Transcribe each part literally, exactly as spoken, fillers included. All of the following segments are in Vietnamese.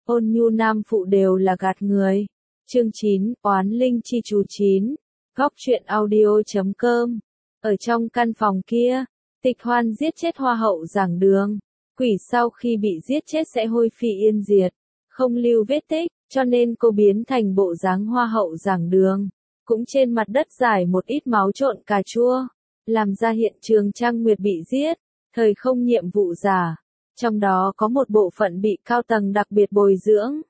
ôn nhu nam phụ đều là gạt người. Chương chín, oán linh chi chú chín. Góc truyện audio chấm com. Ở trong căn phòng kia, Tịch Hoan giết chết Hoa hậu giảng đường. Quỷ sau khi bị giết chết sẽ hôi phi yên diệt, không lưu vết tích, cho nên cô biến thành bộ dáng Hoa hậu giảng đường. Cũng trên mặt đất giải một ít máu trộn cà chua, làm ra hiện trường Trang Nguyệt bị giết, thời không nhiệm vụ giả. Trong đó có một bộ phận bị cao tầng đặc biệt bồi dưỡng.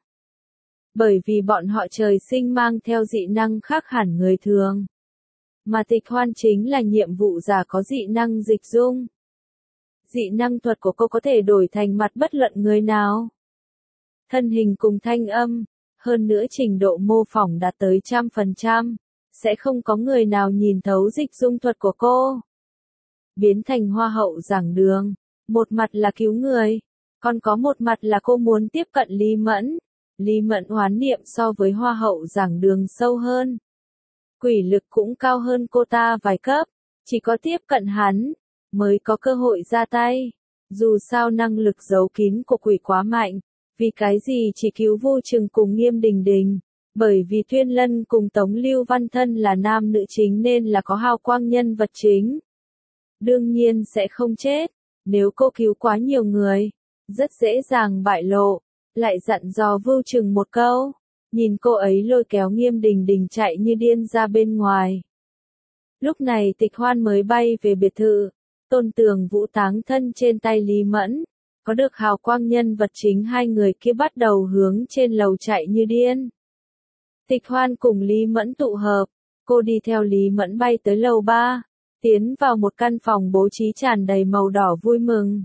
Bởi vì bọn họ trời sinh mang theo dị năng khác hẳn người thường. Mà Tịch Hoan chính là nhiệm vụ giả có dị năng dịch dung. Dị năng thuật của cô có thể đổi thành mặt bất luận người nào. Thân hình cùng thanh âm, hơn nữa trình độ mô phỏng đạt tới trăm phần trăm, sẽ không có người nào nhìn thấu dịch dung thuật của cô. Biến thành Hoa hậu giảng đường, một mặt là cứu người, còn có một mặt là cô muốn tiếp cận Lý Mẫn. Lý Mẫn oán niệm so với Hoa hậu giảng đường sâu hơn. Quỷ lực cũng cao hơn cô ta vài cấp, chỉ có tiếp cận hắn, mới có cơ hội ra tay. Dù sao năng lực giấu kín của quỷ quá mạnh, vì cái gì chỉ cứu Vô Trừng cùng Nghiêm Đình Đình, bởi vì Tuyên Lân cùng Tống Lưu Văn Thân là nam nữ chính nên là có hào quang nhân vật chính. Đương nhiên sẽ không chết, nếu cô cứu quá nhiều người, rất dễ dàng bại lộ, lại dặn dò Vô Trừng một câu. Nhìn cô ấy lôi kéo Nghiêm Đình Đình chạy như điên ra bên ngoài. Lúc này Tịch Hoan mới bay về biệt thự, Tôn Tường Vũ táng thân trên tay Lý Mẫn, có được hào quang nhân vật chính hai người kia bắt đầu hướng trên lầu chạy như điên. Tịch Hoan cùng Lý Mẫn tụ hợp, cô đi theo Lý Mẫn bay tới lầu ba, tiến vào một căn phòng bố trí tràn đầy màu đỏ vui mừng.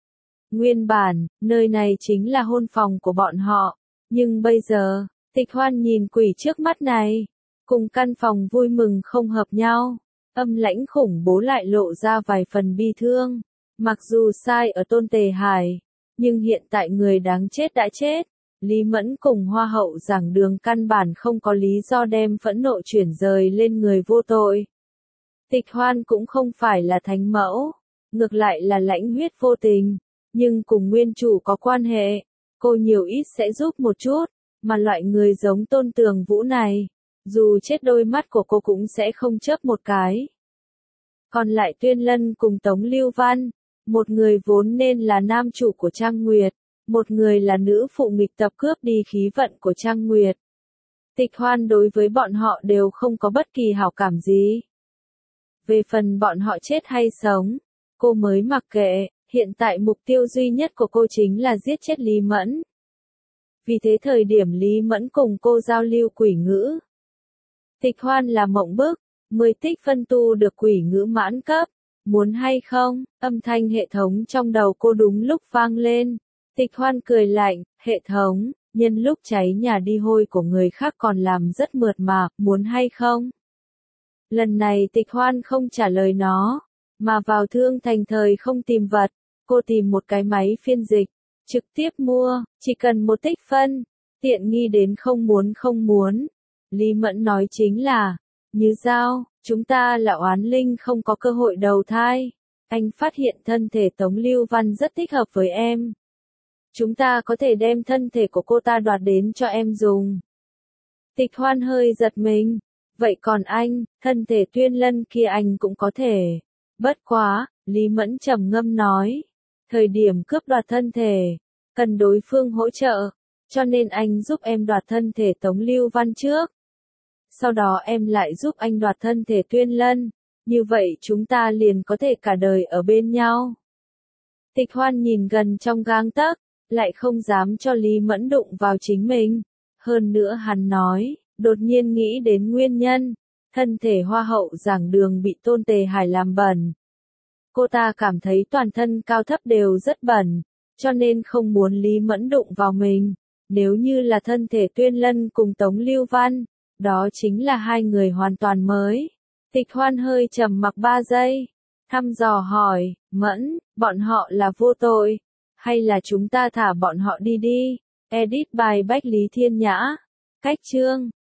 Nguyên bản, nơi này chính là hôn phòng của bọn họ, nhưng bây giờ, Tịch Hoan nhìn quỷ trước mắt này, cùng căn phòng vui mừng không hợp nhau, âm lãnh khủng bố lại lộ ra vài phần bi thương. Mặc dù sai ở Tôn Tề Hải, nhưng hiện tại người đáng chết đã chết, Lý Mẫn cùng Hoa hậu giảng đường căn bản không có lý do đem phẫn nộ chuyển rời lên người vô tội. Tịch Hoan cũng không phải là thánh mẫu, ngược lại là lãnh huyết vô tình, nhưng cùng nguyên chủ có quan hệ, cô nhiều ít sẽ giúp một chút. Mà loại người giống Tôn Tường Vũ này, dù chết đôi mắt của cô cũng sẽ không chớp một cái. Còn lại Tuyên Lân cùng Tống Lưu Văn, một người vốn nên là nam chủ của Trang Nguyệt, một người là nữ phụ nghịch tập cướp đi khí vận của Trang Nguyệt. Tịch Hoan đối với bọn họ đều không có bất kỳ hảo cảm gì. Về phần bọn họ chết hay sống, cô mới mặc kệ, hiện tại mục tiêu duy nhất của cô chính là giết chết Lý Mẫn. Vì thế thời điểm Lý Mẫn cùng cô giao lưu quỷ ngữ, Tịch Hoan là mộng bức, mười tích phân tu được quỷ ngữ mãn cấp, muốn hay không, âm thanh hệ thống trong đầu cô đúng lúc vang lên. Tịch Hoan cười lạnh, hệ thống, nhân lúc cháy nhà đi hôi của người khác còn làm rất mượt mà, muốn hay không? Lần này Tịch Hoan không trả lời nó, mà vào Thương Thành thời không tìm vật, cô tìm một cái máy phiên dịch. Trực tiếp mua, chỉ cần một tích phân, tiện nghi đến không muốn không muốn. Lý Mẫn nói chính là, Như Giao, chúng ta là oán linh không có cơ hội đầu thai. Anh phát hiện thân thể Tống Lưu Văn rất thích hợp với em. Chúng ta có thể đem thân thể của cô ta đoạt đến cho em dùng. Tịch Hoan hơi giật mình. Vậy còn anh, thân thể Tuyên Lân kia anh cũng có thể. Bất quá, Lý Mẫn trầm ngâm nói. Thời điểm cướp đoạt thân thể, cần đối phương hỗ trợ, cho nên anh giúp em đoạt thân thể Tống Lưu Văn trước. Sau đó em lại giúp anh đoạt thân thể Tuyên Lân, như vậy chúng ta liền có thể cả đời ở bên nhau. Tịch Hoan nhìn gần trong gang tấc, lại không dám cho Lý Mẫn đụng vào chính mình. Hơn nữa hắn nói, đột nhiên nghĩ đến nguyên nhân, thân thể Hoa hậu giảng đường bị Tôn Tề Hải làm bẩn. Cô ta cảm thấy toàn thân cao thấp đều rất bẩn, cho nên không muốn Lý Mẫn đụng vào mình. Nếu như là thân thể Tuyên Lân cùng Tống Lưu Văn, đó chính là hai người hoàn toàn mới. Tịch Hoan hơi trầm mặc ba giây, thăm dò hỏi, Mẫn, bọn họ là vô tội, hay là chúng ta thả bọn họ đi đi? Edit bài Bách Lý Thiên Nhã. Cách chương